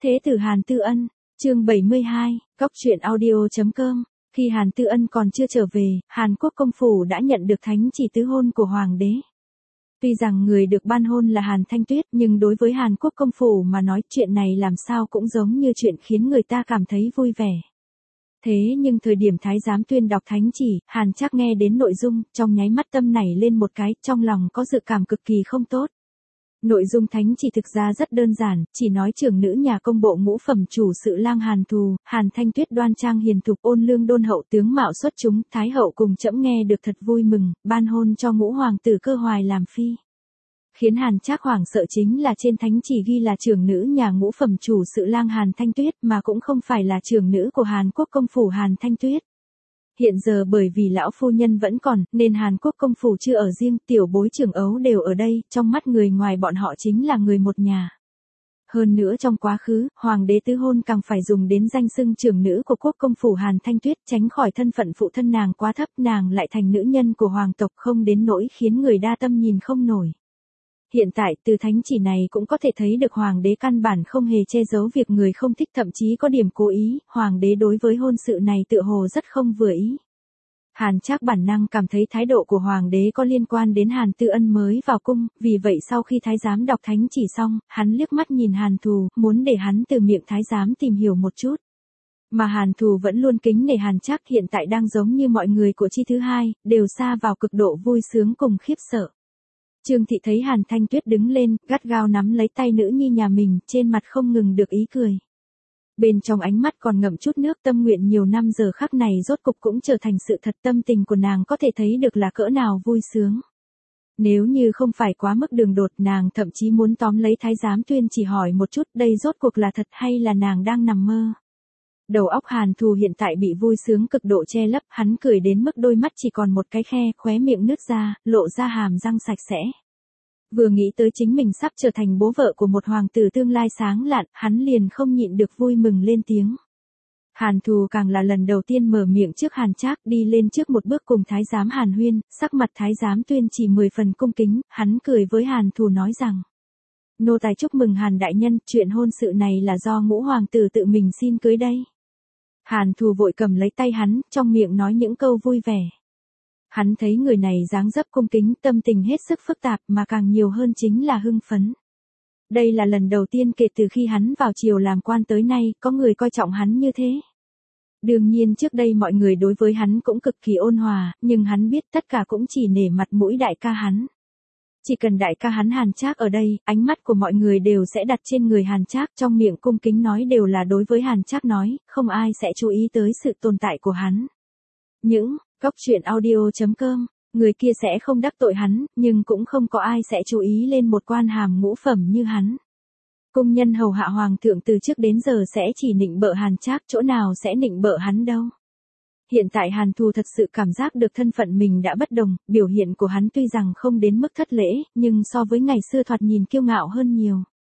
Thế tử Hàn Tư Ân, chương 72, Cóc truyện audio.com. Khi Hàn Tư Ân còn chưa trở về, Hàn Quốc công phủ đã nhận được thánh chỉ tứ hôn của hoàng đế. Tuy rằng người được ban hôn là Hàn Thanh Tuyết, nhưng đối với Hàn Quốc công phủ mà nói chuyện này làm sao cũng giống như chuyện khiến người ta cảm thấy vui vẻ. Thế nhưng thời điểm thái giám tuyên đọc thánh chỉ, Hàn Trác nghe đến nội dung, trong nháy mắt tâm nảy lên một cái, trong lòng có dự cảm cực kỳ không tốt. Nội dung thánh chỉ thực ra rất đơn giản, chỉ nói trưởng nữ nhà công bộ ngũ phẩm chủ sự lang Hàn Thù, Hàn Thanh Tuyết đoan trang hiền thục ôn lương đôn hậu tướng mạo xuất chúng, thái hậu cùng trẫm nghe được thật vui mừng, ban hôn cho ngũ hoàng tử Cơ Hoài làm phi. Khiến Hàn Trác hoảng sợ chính là trên thánh chỉ ghi là trưởng nữ nhà ngũ phẩm chủ sự lang Hàn Thanh Tuyết mà cũng không phải là trưởng nữ của Hàn Quốc công phủ Hàn Thanh Tuyết. Hiện giờ bởi vì lão phu nhân vẫn còn, nên Hàn Quốc công phủ chưa ở riêng, tiểu bối trưởng ấu đều ở đây, trong mắt người ngoài bọn họ chính là người một nhà. Hơn nữa trong quá khứ, hoàng đế tứ hôn càng phải dùng đến danh xưng trưởng nữ của quốc công phủ Hàn Thanh Tuyết, tránh khỏi thân phận phụ thân nàng quá thấp, nàng lại thành nữ nhân của hoàng tộc không đến nỗi khiến người đa tâm nhìn không nổi. Hiện tại từ thánh chỉ này cũng có thể thấy được hoàng đế căn bản không hề che giấu việc người không thích, thậm chí có điểm cố ý, hoàng đế đối với hôn sự này tựa hồ rất không vừa ý. Hàn Trác bản năng cảm thấy thái độ của hoàng đế có liên quan đến Hàn Tư Ân mới vào cung, vì vậy sau khi thái giám đọc thánh chỉ xong, hắn liếc mắt nhìn Hàn Thù, muốn để hắn từ miệng thái giám tìm hiểu một chút. Mà Hàn Thù vẫn luôn kính nể Hàn Trác, hiện tại đang giống như mọi người của chi thứ hai, đều xa vào cực độ vui sướng cùng khiếp sợ. Trương Thị thấy Hàn Thanh Tuyết đứng lên, gắt gao nắm lấy tay nữ nhi nhà mình, trên mặt không ngừng được ý cười. Bên trong ánh mắt còn ngậm chút nước, tâm nguyện nhiều năm giờ khắc này rốt cục cũng trở thành sự thật, tâm tình của nàng có thể thấy được là cỡ nào vui sướng. Nếu như không phải quá mức đường đột, nàng thậm chí muốn tóm lấy thái giám tuyên chỉ hỏi một chút, đây rốt cuộc là thật hay là nàng đang nằm mơ. Đầu óc Hàn Thù hiện tại bị vui sướng cực độ che lấp, hắn cười đến mức đôi mắt chỉ còn một cái khe, khóe miệng nứt ra, lộ ra hàm răng sạch sẽ. Vừa nghĩ tới chính mình sắp trở thành bố vợ của một hoàng tử tương lai sáng lạn, hắn liền không nhịn được vui mừng lên tiếng. Hàn Thù càng là lần đầu tiên mở miệng trước Hàn Trác, đi lên trước một bước cùng thái giám Hàn Huyên, sắc mặt thái giám tuyên chỉ 10 phần cung kính, hắn cười với Hàn Thù nói rằng: nô tài chúc mừng Hàn đại nhân, chuyện hôn sự này là do ngũ hoàng tử tự mình xin cưới đây. Hàn Thù vội cầm lấy tay hắn, trong miệng nói những câu vui vẻ. Hắn thấy người này dáng dấp cung kính, tâm tình hết sức phức tạp, mà càng nhiều hơn chính là hưng phấn. Đây là lần đầu tiên kể từ khi hắn vào triều làm quan tới nay, có người coi trọng hắn như thế. Đương nhiên trước đây mọi người đối với hắn cũng cực kỳ ôn hòa, nhưng hắn biết tất cả cũng chỉ nể mặt mũi đại ca hắn. Chỉ cần đại ca hắn Hàn Trác ở đây, ánh mắt của mọi người đều sẽ đặt trên người Hàn Trác, trong miệng cung kính nói đều là đối với Hàn Trác nói, không ai sẽ chú ý tới sự tồn tại của hắn. Những Cóc truyện audio.com, người kia sẽ không đắc tội hắn, nhưng cũng không có ai sẽ chú ý lên một quan hàm ngũ phẩm như hắn. Cung nhân hầu hạ hoàng thượng từ trước đến giờ sẽ chỉ nịnh bợ Hàn Trác, chỗ nào sẽ nịnh bợ hắn đâu. Hiện tại Hàn Thù thật sự cảm giác được thân phận mình đã bất đồng, biểu hiện của hắn tuy rằng không đến mức thất lễ, nhưng so với ngày xưa thoạt nhìn kiêu ngạo hơn nhiều.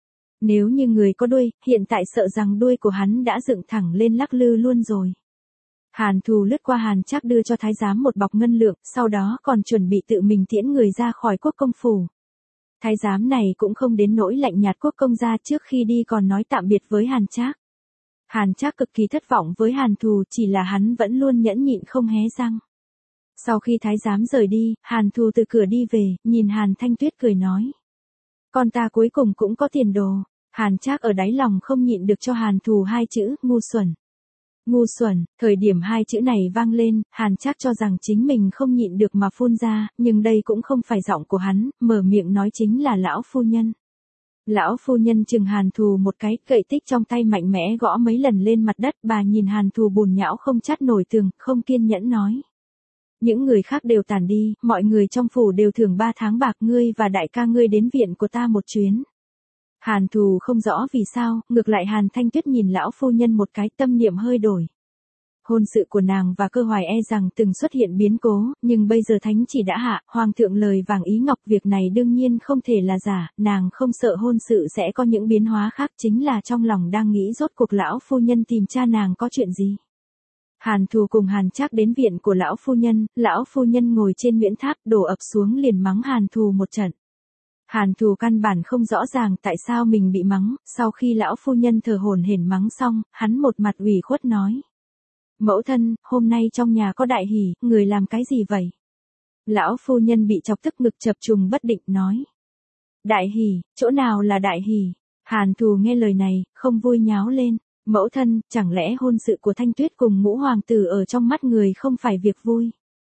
Nếu như người có đuôi, hiện tại sợ rằng đuôi của hắn đã dựng thẳng lên lắc lư luôn rồi. Hàn Thù lướt qua Hàn Trác đưa cho thái giám một bọc ngân lượng, sau đó còn chuẩn bị tự mình tiễn người ra khỏi quốc công phủ. Thái giám này cũng không đến nỗi lạnh nhạt, quốc công gia trước khi đi còn nói tạm biệt với Hàn Trác. Hàn Trác cực kỳ thất vọng với Hàn Thù, chỉ là hắn vẫn luôn nhẫn nhịn không hé răng. Sau khi thái giám rời đi, Hàn Thù từ cửa đi về, nhìn Hàn Thanh Tuyết cười nói: con ta cuối cùng cũng có tiền đồ. Hàn Trác ở đáy lòng không nhịn được cho Hàn Thù hai chữ, ngu xuẩn. Ngu xuẩn, thời điểm hai chữ này vang lên, Hàn Trác cho rằng chính mình không nhịn được mà phun ra, nhưng đây cũng không phải giọng của hắn, mở miệng nói chính là lão phu nhân. Lão phu nhân chừng Hàn Thù một cái, gậy tích trong tay mạnh mẽ gõ mấy lần lên mặt đất, bà nhìn Hàn Thù bùn nhão không chát nổi tường, không kiên nhẫn nói: những người khác đều tản đi, mọi người trong phủ đều thưởng 3 tháng bạc, ngươi và đại ca ngươi đến viện của ta một chuyến. Hàn Thù không rõ vì sao, ngược lại Hàn Thanh Tuyết nhìn lão phu nhân một cái, tâm niệm hơi đổi. Hôn sự của nàng và Cơ Hoài e rằng từng xuất hiện biến cố, nhưng bây giờ thánh chỉ đã hạ, hoàng thượng lời vàng ý ngọc, việc này đương nhiên không thể là giả, nàng không sợ hôn sự sẽ có những biến hóa khác, chính là trong lòng đang nghĩ rốt cuộc lão phu nhân tìm cha nàng có chuyện gì. Hàn Thù cùng Hàn Trác đến viện của lão phu nhân ngồi trên miễn tháp, đổ ập xuống liền mắng Hàn Thù một trận. Hàn Thù căn bản không rõ ràng tại sao mình bị mắng, sau khi lão phu nhân thở hổn hển mắng xong, hắn một mặt ủy khuất nói. Mẫu thân, hôm nay trong nhà có đại hỷ, người làm cái gì vậy? Lão phu nhân bị chọc tức ngực chập trùng bất định nói. Đại hỷ, chỗ nào là đại hỷ? Hàn Thù nghe lời này, không vui nháo lên. Mẫu thân, chẳng lẽ hôn sự của Thanh Tuyết cùng Ngũ Hoàng tử ở trong mắt người không phải việc vui?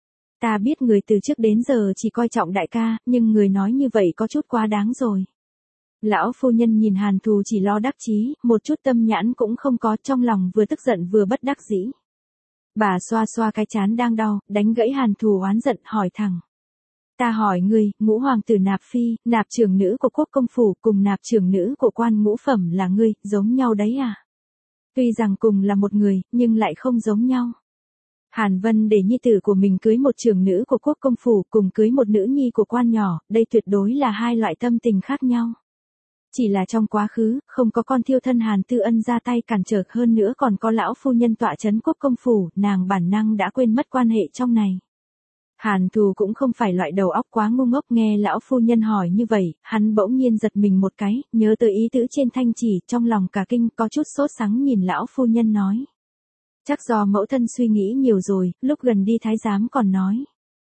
Ta biết người từ trước đến giờ chỉ coi trọng đại ca, nhưng người nói như vậy có chút quá đáng rồi. Lão phu nhân nhìn Hàn Thù chỉ lo đắc chí, một chút tâm nhãn cũng không có, trong lòng vừa tức giận vừa bất đắc dĩ. Bà xoa xoa cái trán đang đau, đánh gãy Hàn Thù oán giận hỏi thẳng. Ta hỏi ngươi, Ngũ Hoàng tử nạp phi, nạp trưởng nữ của quốc công phủ cùng nạp trưởng nữ của quan ngũ phẩm là ngươi, giống nhau đấy à? Tuy rằng cùng là một người, nhưng lại không giống nhau. Hàn Vân để nhi tử của mình cưới một trưởng nữ của quốc công phủ cùng cưới một nữ nhi của quan nhỏ, đây tuyệt đối là hai loại tâm tình khác nhau. Chỉ là trong quá khứ, không có con thiêu thân Hàn Tư Ân ra tay cản trở, hơn nữa còn có lão phu nhân tọa chấn quốc công phủ, nàng bản năng đã quên mất quan hệ trong này. Hàn Thù cũng không phải loại đầu óc quá ngu ngốc, nghe lão phu nhân hỏi như vậy, hắn bỗng nhiên giật mình một cái, nhớ tới ý tứ trên thanh chỉ, trong lòng cả kinh, có chút sốt sắng nhìn lão phu nhân nói. Chắc do mẫu thân suy nghĩ nhiều rồi, lúc gần đi thái giám còn nói.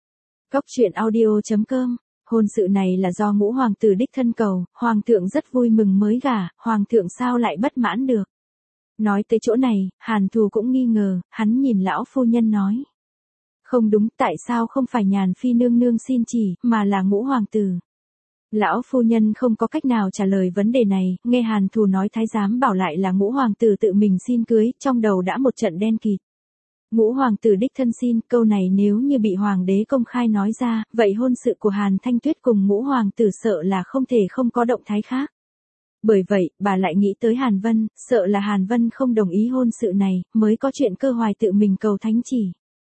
Cốc truyện audio.com, hôn sự này là do Ngũ Hoàng tử đích thân cầu, Hoàng thượng rất vui mừng mới gả, Hoàng thượng sao lại bất mãn được. Nói tới chỗ này, Hàn Thù cũng nghi ngờ, hắn nhìn lão phu nhân nói. Không đúng, tại sao không phải Nhàn phi nương nương xin chỉ, mà là Ngũ Hoàng tử? Lão phu nhân không có cách nào trả lời vấn đề này, nghe Hàn Thù nói thái giám bảo lại là Ngũ Hoàng tử tự mình xin cưới, trong đầu đã một trận đen kịt. Ngũ Hoàng tử đích thân xin, câu này nếu như bị Hoàng đế công khai nói ra, vậy hôn sự của Hàn Thanh Tuyết cùng Ngũ Hoàng tử sợ là không thể không có động thái khác. Bởi vậy, bà lại nghĩ tới Hàn Vân, sợ là Hàn Vân không đồng ý hôn sự này, mới có chuyện Cơ Hoài tự mình cầu thánh chỉ.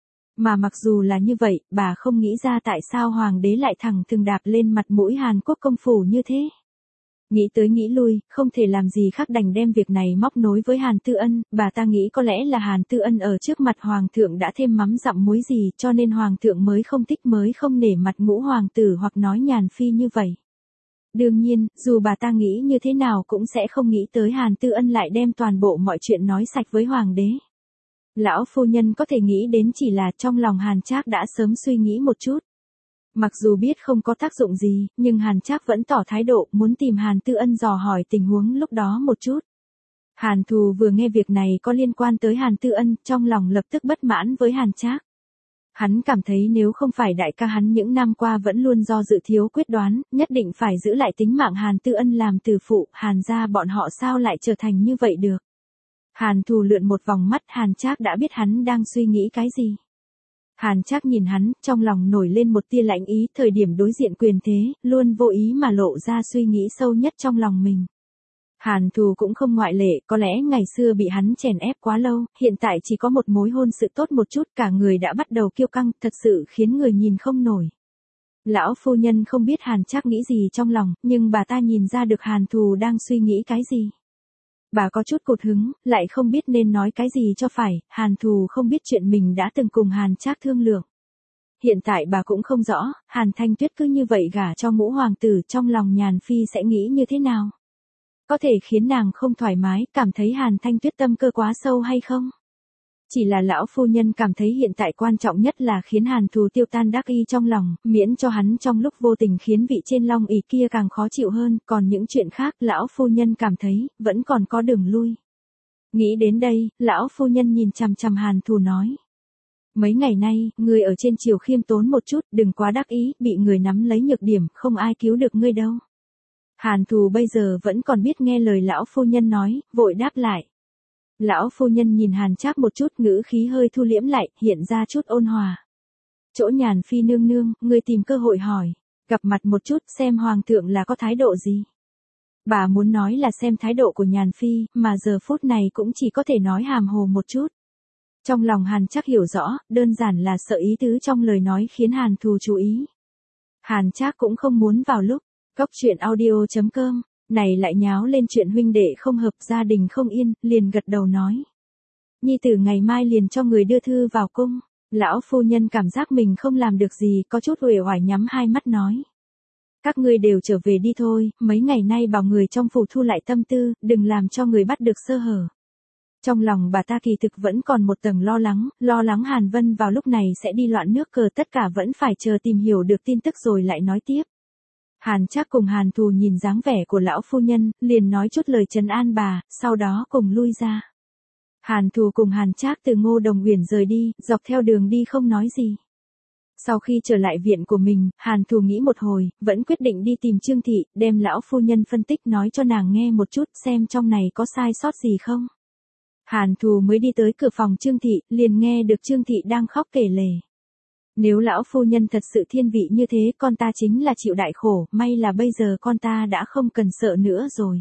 Mà mặc dù là như vậy, bà không nghĩ ra tại sao Hoàng đế lại thẳng thừng đạp lên mặt mũi Hàn Quốc công phủ như thế. Nghĩ tới nghĩ lui, không thể làm gì khác đành đem việc này móc nối với Hàn Tư Ân, bà ta nghĩ có lẽ là Hàn Tư Ân ở trước mặt Hoàng thượng đã thêm mắm dặm muối gì cho nên Hoàng thượng mới không thích, mới không nể mặt Ngũ Hoàng tử hoặc nói Nhàn phi như vậy. Đương nhiên, dù bà ta nghĩ như thế nào cũng sẽ không nghĩ tới Hàn Tư Ân lại đem toàn bộ mọi chuyện nói sạch với Hoàng đế. Lão phu nhân có thể nghĩ đến chỉ là trong lòng Hàn Trác đã sớm suy nghĩ một chút. Mặc dù biết không có tác dụng gì, nhưng Hàn Trác vẫn tỏ thái độ muốn tìm Hàn Tư Ân dò hỏi tình huống lúc đó một chút. Hàn Thù vừa nghe việc này có liên quan tới Hàn Tư Ân, trong lòng lập tức bất mãn với Hàn Trác. Hắn cảm thấy nếu không phải đại ca hắn những năm qua vẫn luôn do dự thiếu quyết đoán, nhất định phải giữ lại tính mạng Hàn Tư Ân làm tử phụ, Hàn gia bọn họ sao lại trở thành như vậy được. Hàn Thù lượn một vòng mắt, Hàn Trác đã biết hắn đang suy nghĩ cái gì. Hàn Trác nhìn hắn, trong lòng nổi lên một tia lạnh ý, thời điểm đối diện quyền thế, luôn vô ý mà lộ ra suy nghĩ sâu nhất trong lòng mình. Hàn Thù cũng không ngoại lệ, có lẽ ngày xưa bị hắn chèn ép quá lâu, hiện tại chỉ có một mối hôn sự tốt một chút, cả người đã bắt đầu kiêu căng, thật sự khiến người nhìn không nổi. Lão phu nhân không biết Hàn Trác nghĩ gì trong lòng, nhưng bà ta nhìn ra được Hàn Thù đang suy nghĩ cái gì. Bà có chút cột hứng, lại không biết nên nói cái gì cho phải, Hàn Thù không biết chuyện mình đã từng cùng Hàn Trác thương lượng. Hiện tại bà cũng không rõ, Hàn Thanh Tuyết cứ như vậy gả cho Ngũ Hoàng tử, trong lòng Nhàn phi sẽ nghĩ như thế nào? Có thể khiến nàng không thoải mái, cảm thấy Hàn Thanh Tuyết tâm cơ quá sâu hay không? Chỉ là lão phu nhân cảm thấy hiện tại quan trọng nhất là khiến Hàn Thù tiêu tan đắc ý trong lòng, miễn cho hắn trong lúc vô tình khiến vị trên long ỷ kia càng khó chịu hơn, còn những chuyện khác lão phu nhân cảm thấy, vẫn còn có đường lui. Nghĩ đến đây, lão phu nhân nhìn chằm chằm Hàn Thù nói. Mấy ngày nay, ngươi ở trên triều khiêm tốn một chút, đừng quá đắc ý, bị người nắm lấy nhược điểm, không ai cứu được ngươi đâu. Hàn Thù bây giờ vẫn còn biết nghe lời lão phu nhân nói, vội đáp lại. Lão phu nhân nhìn Hàn Trác một chút, ngữ khí hơi thu liễm lại, hiện ra chút ôn hòa. Chỗ Nhàn phi nương nương, ngươi tìm cơ hội hỏi, gặp mặt một chút xem Hoàng thượng là có thái độ gì. Bà muốn nói là xem thái độ của Nhàn phi, mà giờ phút này cũng chỉ có thể nói hàm hồ một chút. Trong lòng Hàn Trác hiểu rõ, đơn giản là sợ ý tứ trong lời nói khiến Hàn Thù chú ý. Hàn Trác cũng không muốn vào lúc, cốc truyện audio.com, này lại nháo lên chuyện huynh đệ không hợp, gia đình không yên, liền gật đầu nói. Nhi tử ngày mai liền cho người đưa thư vào cung. Lão phu nhân cảm giác mình không làm được gì, có chút uể oải nhắm hai mắt nói. Các ngươi đều trở về đi thôi, mấy ngày nay bảo người trong phủ thu lại tâm tư, đừng làm cho người bắt được sơ hở. Trong lòng bà ta kỳ thực vẫn còn một tầng lo lắng Hàn Vân vào lúc này sẽ đi loạn nước cờ, tất cả vẫn phải chờ tìm hiểu được tin tức rồi lại nói tiếp. Hàn Trác cùng Hàn Thù nhìn dáng vẻ của lão phu nhân, liền nói chút lời trấn an bà, sau đó cùng lui ra. Hàn Thù cùng Hàn Trác từ Ngô Đồng Uyển rời đi, dọc theo đường đi không nói gì. Sau khi trở lại viện của mình, Hàn Thù nghĩ một hồi, vẫn quyết định đi tìm Trương Thị, đem lão phu nhân phân tích nói cho nàng nghe một chút xem trong này có sai sót gì không. Hàn Thù mới đi tới cửa phòng Trương Thị, liền nghe được Trương Thị đang khóc kể lể. Nếu lão phu nhân thật sự thiên vị như thế, con ta chính là chịu đại khổ, may là bây giờ con ta đã không cần sợ nữa rồi.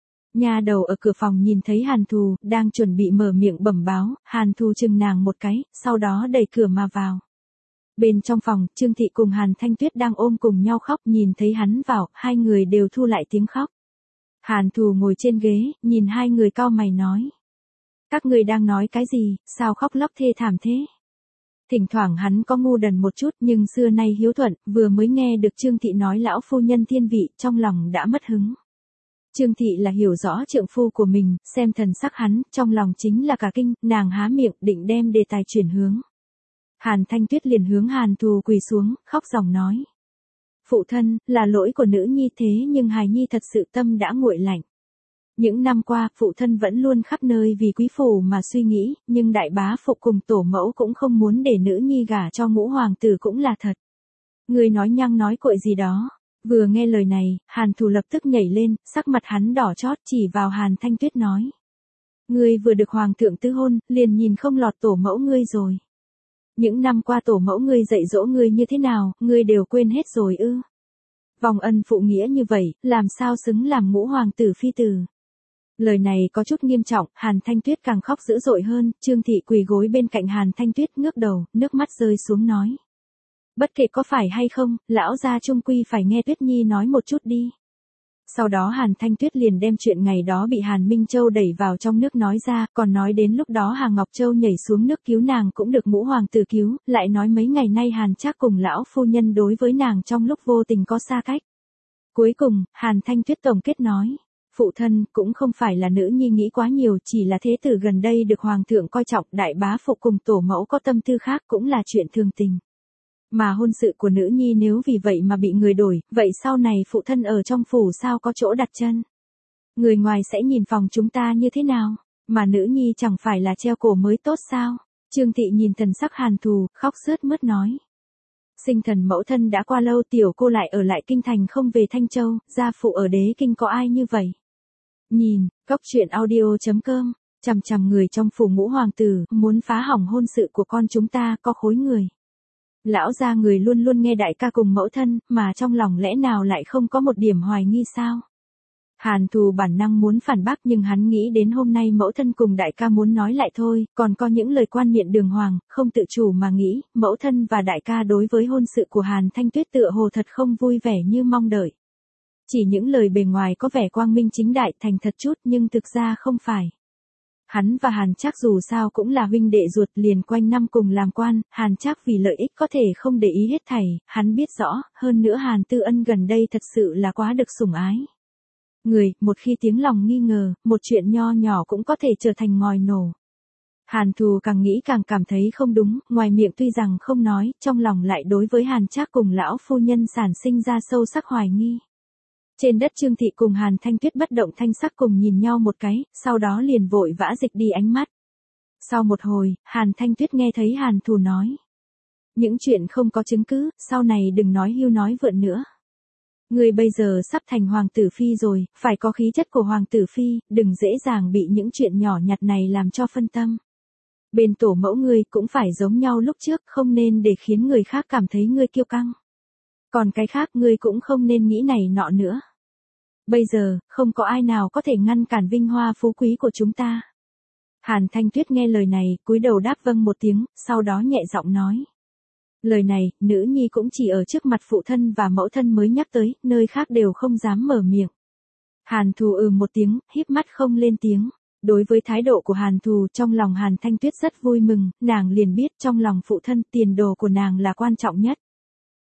Nha đầu ở cửa phòng nhìn thấy Hàn Thù, đang chuẩn bị mở miệng bẩm báo, Hàn Thù chừng nàng một cái, sau đó đẩy cửa mà vào. Bên trong phòng, Trương Thị cùng Hàn Thanh Tuyết đang ôm cùng nhau khóc, nhìn thấy hắn vào, hai người đều thu lại tiếng khóc. Hàn Thù ngồi trên ghế, nhìn hai người cau mày nói. Các người đang nói cái gì, sao khóc lóc thê thảm thế? Thỉnh thoảng hắn có ngu đần một chút nhưng xưa nay hiếu thuận, vừa mới nghe được Trương Thị nói lão phu nhân thiên vị, trong lòng đã mất hứng. Trương Thị là hiểu rõ trượng phu của mình, xem thần sắc hắn, trong lòng chính là cả kinh, nàng há miệng định đem đề tài chuyển hướng. Hàn Thanh Tuyết liền hướng Hàn Thù quỳ xuống, khóc ròng nói. Phụ thân, là lỗi của nữ nhi thế nhưng hài nhi thật sự tâm đã nguội lạnh. Những năm qua, phụ thân vẫn luôn khắp nơi vì quý phủ mà suy nghĩ, nhưng đại bá phụ cùng tổ mẫu cũng không muốn để nữ nhi gả cho Ngũ hoàng tử cũng là thật. Người nói nhăng nói cội gì đó. Vừa nghe lời này, Hàn Thù lập tức nhảy lên, sắc mặt hắn đỏ chót chỉ vào Hàn Thanh Tuyết nói. Ngươi vừa được hoàng thượng tứ hôn, liền nhìn không lọt tổ mẫu ngươi rồi. Những năm qua tổ mẫu ngươi dạy dỗ ngươi như thế nào, ngươi đều quên hết rồi ư? Vòng ân phụ nghĩa như vậy, làm sao xứng làm Ngũ hoàng tử phi tử? Lời này có chút nghiêm trọng, Hàn Thanh Tuyết càng khóc dữ dội hơn, Trương Thị quỳ gối bên cạnh Hàn Thanh Tuyết ngước đầu, nước mắt rơi xuống nói. Bất kể có phải hay không, lão gia trung quy phải nghe Tuyết Nhi nói một chút đi. Sau đó Hàn Thanh Tuyết liền đem chuyện ngày đó bị Hàn Minh Châu đẩy vào trong nước nói ra, còn nói đến lúc đó Hà Ngọc Châu nhảy xuống nước cứu nàng cũng được Ngũ hoàng tử cứu, lại nói mấy ngày nay Hàn Trác cùng lão phu nhân đối với nàng trong lúc vô tình có xa cách. Cuối cùng, Hàn Thanh Tuyết tổng kết nói. Phụ thân, cũng không phải là nữ nhi nghĩ quá nhiều, chỉ là thế tử gần đây được hoàng thượng coi trọng, đại bá phụ cùng tổ mẫu có tâm tư khác cũng là chuyện thường tình. Mà hôn sự của nữ nhi nếu vì vậy mà bị người đổi, vậy sau này phụ thân ở trong phủ sao có chỗ đặt chân? Người ngoài sẽ nhìn phòng chúng ta như thế nào? Mà nữ nhi chẳng phải là treo cổ mới tốt sao? Trương Thị nhìn thần sắc Hàn Thù, khóc sướt mướt nói. Sinh thần mẫu thân đã qua lâu, tiểu cô lại ở lại kinh thành không về Thanh Châu, gia phụ ở đế kinh có ai như vậy? Nhìn, góc truyện audio.com, chằm chằm người trong phủ Ngũ hoàng tử, muốn phá hỏng hôn sự của con chúng ta, có khối người. Lão gia người luôn luôn nghe đại ca cùng mẫu thân, mà trong lòng lẽ nào lại không có một điểm hoài nghi sao? Hàn Thù bản năng muốn phản bác nhưng hắn nghĩ đến hôm nay mẫu thân cùng đại ca muốn nói lại thôi, còn có những lời quan miệng đường hoàng, không tự chủ mà nghĩ, mẫu thân và đại ca đối với hôn sự của Hàn Thanh Tuyết tựa hồ thật không vui vẻ như mong đợi. Chỉ những lời bề ngoài có vẻ quang minh chính đại thành thật chút nhưng thực ra không phải. Hắn và Hàn Trác dù sao cũng là huynh đệ ruột liền quanh năm cùng làm quan, Hàn Trác vì lợi ích có thể không để ý hết thảy, hắn biết rõ, hơn nữa Hàn Tư Ân gần đây thật sự là quá được sủng ái. Người, một khi tiếng lòng nghi ngờ, một chuyện nho nhỏ cũng có thể trở thành ngòi nổ. Hàn Thù càng nghĩ càng cảm thấy không đúng, ngoài miệng tuy rằng không nói, trong lòng lại đối với Hàn Trác cùng lão phu nhân sản sinh ra sâu sắc hoài nghi. Trên đất Trương Thị cùng Hàn Thanh Tuyết bất động thanh sắc cùng nhìn nhau một cái, sau đó liền vội vã dịch đi ánh mắt. Sau một hồi, Hàn Thanh Tuyết nghe thấy Hàn Thù nói. Những chuyện không có chứng cứ, sau này đừng nói hưu nói vượn nữa. Người bây giờ sắp thành hoàng tử phi rồi, phải có khí chất của hoàng tử phi, đừng dễ dàng bị những chuyện nhỏ nhặt này làm cho phân tâm. Bên tổ mẫu ngươi cũng phải giống nhau lúc trước, không nên để khiến người khác cảm thấy ngươi kiêu căng. Còn cái khác ngươi cũng không nên nghĩ này nọ nữa. Bây giờ, không có ai nào có thể ngăn cản vinh hoa phú quý của chúng ta. Hàn Thanh Tuyết nghe lời này, cúi đầu đáp vâng một tiếng, sau đó nhẹ giọng nói. Lời này, nữ nhi cũng chỉ ở trước mặt phụ thân và mẫu thân mới nhắc tới, nơi khác đều không dám mở miệng. Hàn Thù một tiếng, híp mắt không lên tiếng. Đối với thái độ của Hàn Thù trong lòng Hàn Thanh Tuyết rất vui mừng, nàng liền biết trong lòng phụ thân tiền đồ của nàng là quan trọng nhất.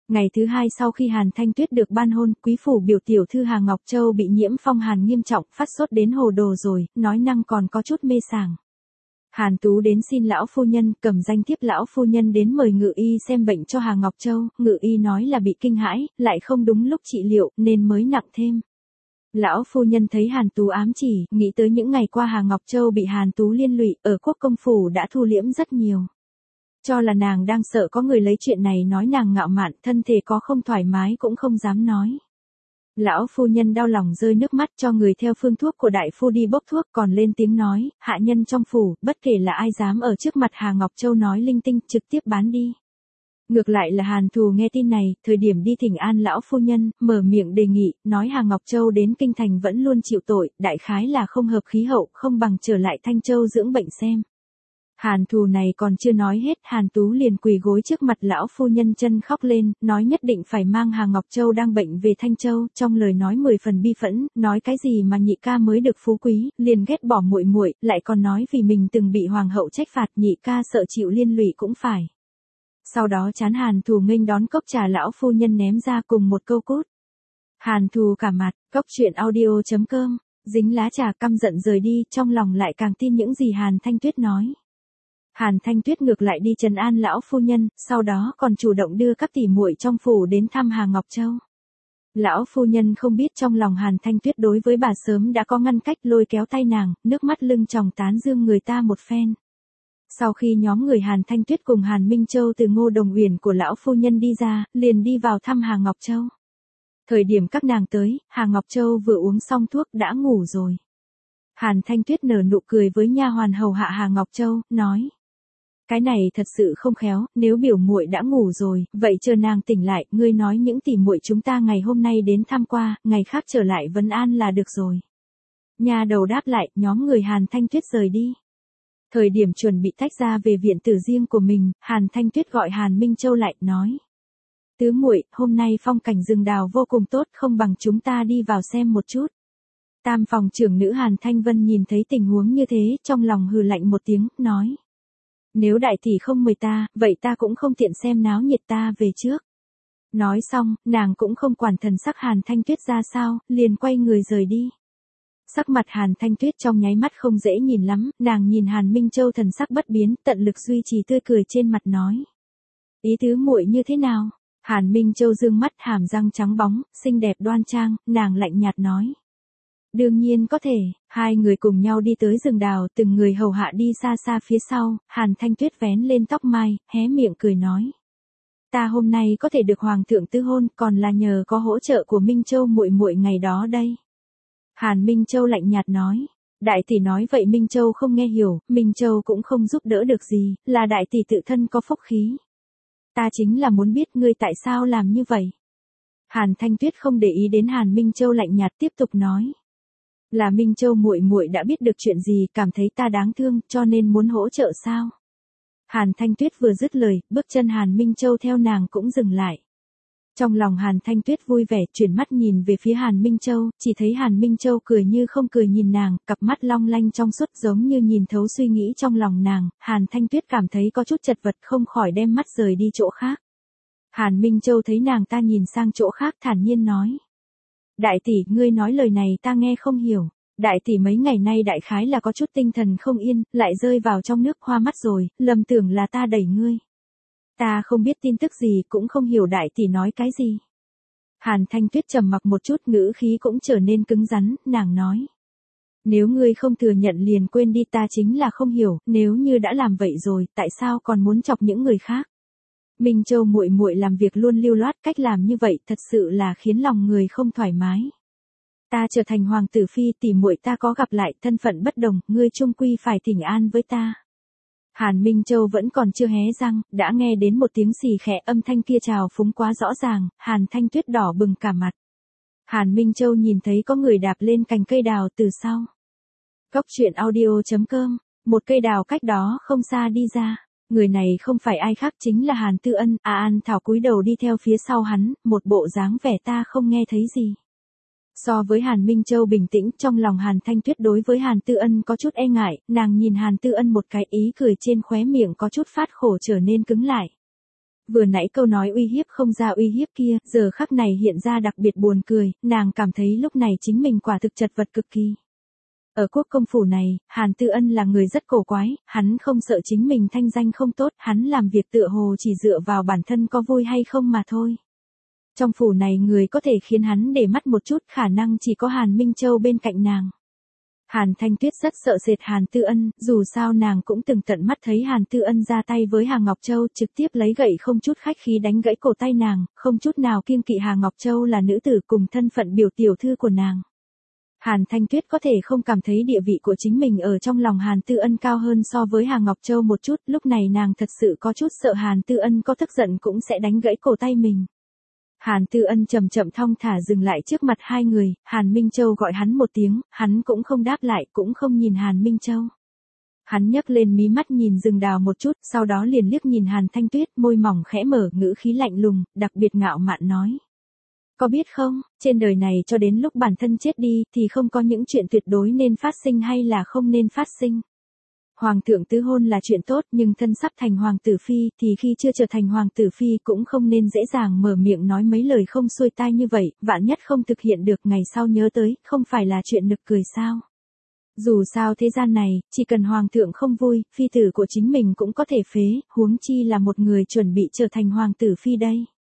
Ngày thứ hai sau khi Hàn Thanh Tuyết được ban hôn, quý phủ biểu tiểu thư Hà Ngọc Châu bị nhiễm phong hàn nghiêm trọng, phát sốt đến hồ đồ rồi, nói năng còn có chút mê sảng. Hàn Tú đến xin lão phu nhân, cầm danh thiếp lão phu nhân đến mời ngự y xem bệnh cho Hà Ngọc Châu, ngự y nói là bị kinh hãi, lại không đúng lúc trị liệu, nên mới nặng thêm. Lão phu nhân thấy Hàn Tú ám chỉ, nghĩ tới những ngày qua Hà Ngọc Châu bị Hàn Tú liên lụy, ở quốc công phủ đã thu liễm rất nhiều. Cho là nàng đang sợ có người lấy chuyện này nói nàng ngạo mạn, thân thể có không thoải mái cũng không dám nói. Lão phu nhân đau lòng rơi nước mắt, cho người theo phương thuốc của đại phu đi bốc thuốc, còn lên tiếng nói, hạ nhân trong phủ, bất kể là ai dám ở trước mặt Hà Ngọc Châu nói linh tinh, trực tiếp bán đi. Ngược lại là Hàn Thù nghe tin này, thời điểm đi thỉnh an lão phu nhân, mở miệng đề nghị, nói Hà Ngọc Châu đến kinh thành vẫn luôn chịu tội, đại khái là không hợp khí hậu, không bằng trở lại Thanh Châu dưỡng bệnh xem. Hàn Thù này còn chưa nói hết, Hàn Tú liền quỳ gối trước mặt lão phu nhân chân khóc lên, nói nhất định phải mang Hà Ngọc Châu đang bệnh về Thanh Châu, trong lời nói 10 phần bi phẫn, nói cái gì mà nhị ca mới được phú quý, liền ghét bỏ muội muội, lại còn nói vì mình từng bị hoàng hậu trách phạt, nhị ca sợ chịu liên lụy cũng phải. Sau đó chán Hàn Thù nghênh đón cốc trà lão phu nhân ném ra cùng một câu cút. Hàn Thù cả mặt, cốc truyện audio.com, dính lá trà căm giận rời đi, trong lòng lại càng tin những gì Hàn Thanh Tuyết nói. Hàn Thanh Tuyết ngược lại đi trấn an lão phu nhân, sau đó còn chủ động đưa các tỷ muội trong phủ đến thăm Hà Ngọc Châu. Lão phu nhân không biết trong lòng Hàn Thanh Tuyết đối với bà sớm đã có ngăn cách, lôi kéo tay nàng, nước mắt lưng tròng tán dương người ta một phen. Sau khi nhóm người Hàn Thanh Tuyết cùng Hàn Minh Châu từ Ngô Đồng Uyển của lão phu nhân đi ra, liền đi vào thăm Hà Ngọc Châu. Thời điểm các nàng tới, Hà Ngọc Châu vừa uống xong thuốc đã ngủ rồi. Hàn Thanh Tuyết nở nụ cười với nha hoàn hầu hạ Hà Ngọc Châu, nói: cái này thật sự không khéo, nếu biểu muội đã ngủ rồi, vậy chờ nàng tỉnh lại, ngươi nói những tỷ muội chúng ta ngày hôm nay đến thăm qua, ngày khác trở lại vấn an là được rồi. Nha đầu đáp lại, nhóm người Hàn Thanh Tuyết rời đi. Thời điểm chuẩn bị tách ra về viện tử riêng của mình, Hàn Thanh Tuyết gọi Hàn Minh Châu lại, nói: tứ muội, hôm nay phong cảnh rừng đào vô cùng tốt, không bằng chúng ta đi vào xem một chút. Tam phòng trưởng nữ Hàn Thanh Vân nhìn thấy tình huống như thế, trong lòng hừ lạnh một tiếng, nói: nếu đại tỷ không mời ta, vậy ta cũng không tiện xem náo nhiệt, ta về trước. Nói xong, nàng cũng không quản thần sắc Hàn Thanh Tuyết ra sao, liền quay người rời đi. Sắc mặt Hàn Thanh Tuyết trong nháy mắt không dễ nhìn lắm, nàng nhìn Hàn Minh Châu thần sắc bất biến, tận lực duy trì tươi cười trên mặt, nói: ý tứ muội như thế nào? Hàn Minh Châu dương mắt, hàm răng trắng bóng, xinh đẹp đoan trang, nàng lạnh nhạt nói: đương nhiên có thể. Hai người cùng nhau đi tới rừng đào, từng người hầu hạ đi xa xa phía sau, Hàn Thanh Tuyết vén lên tóc mai, hé miệng cười nói: ta hôm nay có thể được hoàng thượng tư hôn, còn là nhờ có hỗ trợ của Minh Châu muội muội ngày đó đây. Hàn Minh Châu lạnh nhạt nói: đại tỷ nói vậy Minh Châu không nghe hiểu, Minh Châu cũng không giúp đỡ được gì, là đại tỷ tự thân có phúc khí. Ta chính là muốn biết ngươi tại sao làm như vậy. Hàn Thanh Tuyết không để ý đến Hàn Minh Châu lạnh nhạt, tiếp tục nói: là Minh Châu muội muội đã biết được chuyện gì, cảm thấy ta đáng thương, cho nên muốn hỗ trợ sao? Hàn Thanh Tuyết vừa dứt lời, bước chân Hàn Minh Châu theo nàng cũng dừng lại. Trong lòng Hàn Thanh Tuyết vui vẻ, chuyển mắt nhìn về phía Hàn Minh Châu, chỉ thấy Hàn Minh Châu cười như không cười nhìn nàng, cặp mắt long lanh trong suốt giống như nhìn thấu suy nghĩ trong lòng nàng. Hàn Thanh Tuyết cảm thấy có chút chật vật, không khỏi đem mắt rời đi chỗ khác. Hàn Minh Châu thấy nàng ta nhìn sang chỗ khác, thản nhiên nói: đại tỷ, ngươi nói lời này ta nghe không hiểu. Đại tỷ mấy ngày nay đại khái là có chút tinh thần không yên, lại rơi vào trong nước hoa mắt rồi, lầm tưởng là ta đẩy ngươi. Ta không biết tin tức gì, cũng không hiểu đại tỷ nói cái gì. Hàn Thanh Tuyết trầm mặc một chút, ngữ khí cũng trở nên cứng rắn, nàng nói: nếu ngươi không thừa nhận liền quên đi, ta chính là không hiểu, nếu như đã làm vậy rồi, tại sao còn muốn chọc những người khác? Minh Châu muội muội làm việc luôn lưu loát, cách làm như vậy thật sự là khiến lòng người không thoải mái. Ta trở thành hoàng tử phi, tỷ muội ta có gặp lại, thân phận bất đồng, ngươi chung quy phải thỉnh an với ta. Hàn Minh Châu vẫn còn chưa hé răng, đã nghe đến một tiếng xì khẽ, âm thanh kia trào phúng quá rõ ràng, Hàn Thanh Tuyết đỏ bừng cả mặt. Hàn Minh Châu nhìn thấy có người đạp lên cành cây đào từ sau. Cốc truyện audio.com, một cây đào cách đó không xa đi ra. Người này không phải ai khác chính là Hàn Tư Ân. An Thảo cúi đầu đi theo phía sau hắn, một bộ dáng vẻ ta không nghe thấy gì. So với Hàn Minh Châu bình tĩnh, trong lòng Hàn Thanh Tuyết đối với Hàn Tư Ân có chút e ngại, nàng nhìn Hàn Tư Ân một cái, ý cười trên khóe miệng có chút phát khổ trở nên cứng lại. Vừa nãy câu nói uy hiếp không ra uy hiếp kia, giờ khắc này hiện ra đặc biệt buồn cười, nàng cảm thấy lúc này chính mình quả thực chật vật cực kỳ. Ở quốc công phủ này, Hàn Tư Ân là người rất cổ quái, hắn không sợ chính mình thanh danh không tốt, hắn làm việc tựa hồ chỉ dựa vào bản thân có vui hay không mà thôi. Trong phủ này người có thể khiến hắn để mắt một chút khả năng chỉ có Hàn Minh Châu bên cạnh nàng. Hàn Thanh Tuyết rất sợ sệt Hàn Tư Ân, dù sao nàng cũng từng tận mắt thấy Hàn Tư Ân ra tay với Hà Ngọc Châu trực tiếp lấy gậy không chút khách khí đánh gãy cổ tay nàng, không chút nào kiêng kỵ Hà Ngọc Châu là nữ tử cùng thân phận biểu tiểu thư của nàng. Hàn Thanh Tuyết có thể không cảm thấy địa vị của chính mình ở trong lòng Hàn Tư Ân cao hơn so với Hà Ngọc Châu một chút, lúc này nàng thật sự có chút sợ Hàn Tư Ân có tức giận cũng sẽ đánh gãy cổ tay mình. Hàn Tư Ân chậm chậm thong thả dừng lại trước mặt hai người, Hàn Minh Châu gọi hắn một tiếng, hắn cũng không đáp lại, cũng không nhìn Hàn Minh Châu. Hắn nhấc lên mí mắt nhìn rừng đào một chút, sau đó liền liếc nhìn Hàn Thanh Tuyết, môi mỏng khẽ mở, ngữ khí lạnh lùng, đặc biệt ngạo mạn nói. Có biết không, trên đời này cho đến lúc bản thân chết đi, thì không có những chuyện tuyệt đối nên phát sinh hay là không nên phát sinh. Hoàng thượng tứ hôn là chuyện tốt, nhưng thân sắp thành hoàng tử phi, thì khi chưa trở thành hoàng tử phi cũng không nên dễ dàng mở miệng nói mấy lời không xuôi tai như vậy, vạn nhất không thực hiện được ngày sau nhớ tới, không phải là chuyện nực cười sao. Dù sao thế gian này, chỉ cần hoàng thượng không vui, phi tử của chính mình cũng có thể phế, huống chi là một người chuẩn bị trở thành hoàng tử phi đây.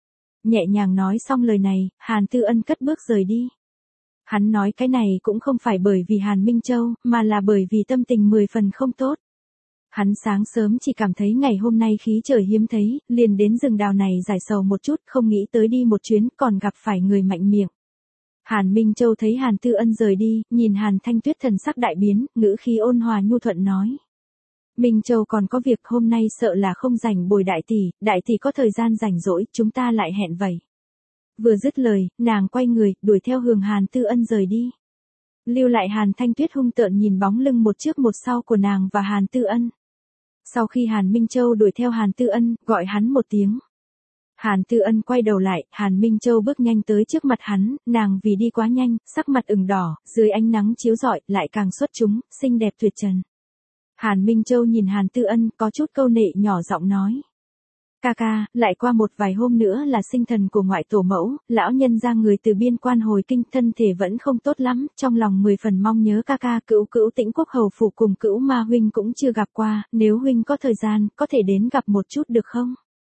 Nhẹ nhàng nói xong lời này, Hàn Tư Ân cất bước rời đi. Hắn nói cái này cũng không phải bởi vì Hàn Minh Châu, mà là bởi vì tâm tình 10 phần không tốt. Hắn sáng sớm chỉ cảm thấy ngày hôm nay khí trời hiếm thấy, liền đến rừng đào này giải sầu một chút, không nghĩ tới đi một chuyến còn gặp phải người mạnh miệng. Hàn Minh Châu thấy Hàn Tư Ân rời đi, nhìn Hàn Thanh Tuyết thần sắc đại biến, ngữ khí ôn hòa nhu thuận nói. Minh Châu còn có việc hôm nay sợ là không rảnh bồi đại tỷ có thời gian rảnh rỗi, chúng ta lại hẹn vậy. Vừa dứt lời, nàng quay người, đuổi theo hướng Hàn Tư Ân rời đi. Lưu lại Hàn Thanh Tuyết hung tợn nhìn bóng lưng một trước một sau của nàng và Hàn Tư Ân. Sau khi Hàn Minh Châu đuổi theo Hàn Tư Ân, gọi hắn một tiếng. Hàn Tư Ân quay đầu lại, Hàn Minh Châu bước nhanh tới trước mặt hắn, nàng vì đi quá nhanh, sắc mặt ửng đỏ, dưới ánh nắng chiếu rọi, lại càng xuất chúng, xinh đẹp tuyệt trần. Hàn Minh Châu nhìn Hàn Tư Ân, có chút câu nệ nhỏ giọng nói. Ca ca, lại qua một vài hôm nữa là sinh thần của ngoại tổ mẫu, lão nhân ra người từ biên quan hồi kinh, thân thể vẫn không tốt lắm, trong lòng 10 phần mong nhớ ca ca. Cữu Tĩnh Quốc hầu phủ cùng Cữu Ma huynh cũng chưa gặp qua, nếu huynh có thời gian, có thể đến gặp một chút được không?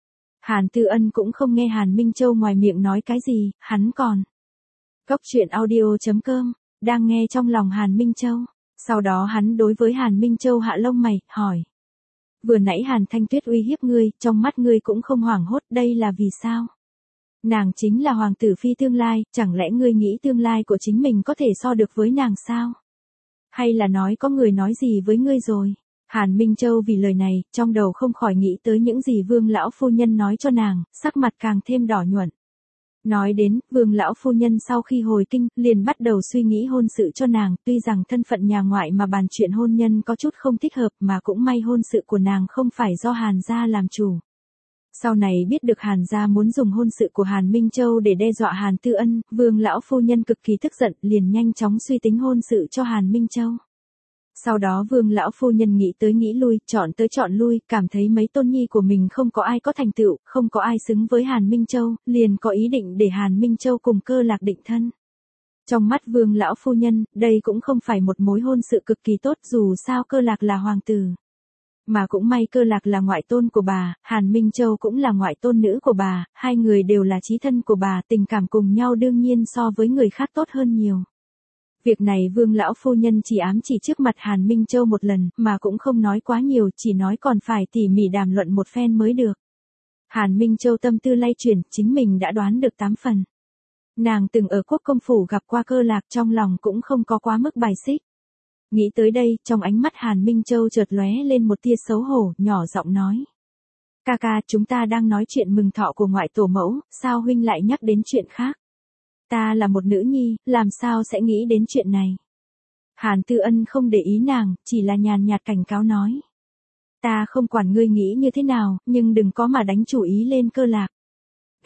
Hàn Tư Ân cũng không nghe Hàn Minh Châu ngoài miệng nói cái gì, hắn còn. Cốc truyện audio.com, đang nghe trong lòng Hàn Minh Châu. Sau đó hắn đối với Hàn Minh Châu hạ lông mày, hỏi. Vừa nãy Hàn Thanh Tuyết uy hiếp ngươi, trong mắt ngươi cũng không hoảng hốt, đây là vì sao? Nàng chính là hoàng tử phi tương lai, chẳng lẽ ngươi nghĩ tương lai của chính mình có thể so được với nàng sao? Hay là nói có người nói gì với ngươi rồi? Hàn Minh Châu vì lời này, trong đầu không khỏi nghĩ tới những gì Vương lão phu nhân nói cho nàng, sắc mặt càng thêm đỏ nhuận. Nói đến, Vương lão phu nhân sau khi hồi kinh, liền bắt đầu suy nghĩ hôn sự cho nàng, tuy rằng thân phận nhà ngoại mà bàn chuyện hôn nhân có chút không thích hợp, mà cũng may hôn sự của nàng không phải do Hàn gia làm chủ. Sau này biết được Hàn gia muốn dùng hôn sự của Hàn Minh Châu để đe dọa Hàn Tư Ân, Vương lão phu nhân cực kỳ tức giận, liền nhanh chóng suy tính hôn sự cho Hàn Minh Châu. Sau đó Vương lão phu nhân nghĩ tới nghĩ lui, chọn tới chọn lui, cảm thấy mấy tôn nhi của mình không có ai có thành tựu, không có ai xứng với Hàn Minh Châu, liền có ý định để Hàn Minh Châu cùng Cơ Lạc định thân. Trong mắt Vương lão phu nhân, đây cũng không phải một mối hôn sự cực kỳ tốt, dù sao Cơ Lạc là hoàng tử. Mà cũng may Cơ Lạc là ngoại tôn của bà, Hàn Minh Châu cũng là ngoại tôn nữ của bà, hai người đều là chí thân của bà, tình cảm cùng nhau đương nhiên so với người khác tốt hơn nhiều. Việc này Vương lão phu nhân chỉ ám chỉ trước mặt Hàn Minh Châu một lần, mà cũng không nói quá nhiều, chỉ nói còn phải tỉ mỉ đàm luận một phen mới được. Hàn Minh Châu tâm tư lay chuyển, chính mình đã đoán được 8 phần. Nàng từng ở quốc công phủ gặp qua Cơ Lạc, trong lòng cũng không có quá mức bài xích. Nghĩ tới đây, trong ánh mắt Hàn Minh Châu chợt lóe lên một tia xấu hổ, nhỏ giọng nói. Ca ca, chúng ta đang nói chuyện mừng thọ của ngoại tổ mẫu, sao huynh lại nhắc đến chuyện khác? Ta là một nữ nhi, làm sao sẽ nghĩ đến chuyện này? Hàn Tư Ân không để ý nàng, chỉ là nhàn nhạt cảnh cáo nói. Ta không quản ngươi nghĩ như thế nào, nhưng đừng có mà đánh chủ ý lên Cơ Lạc.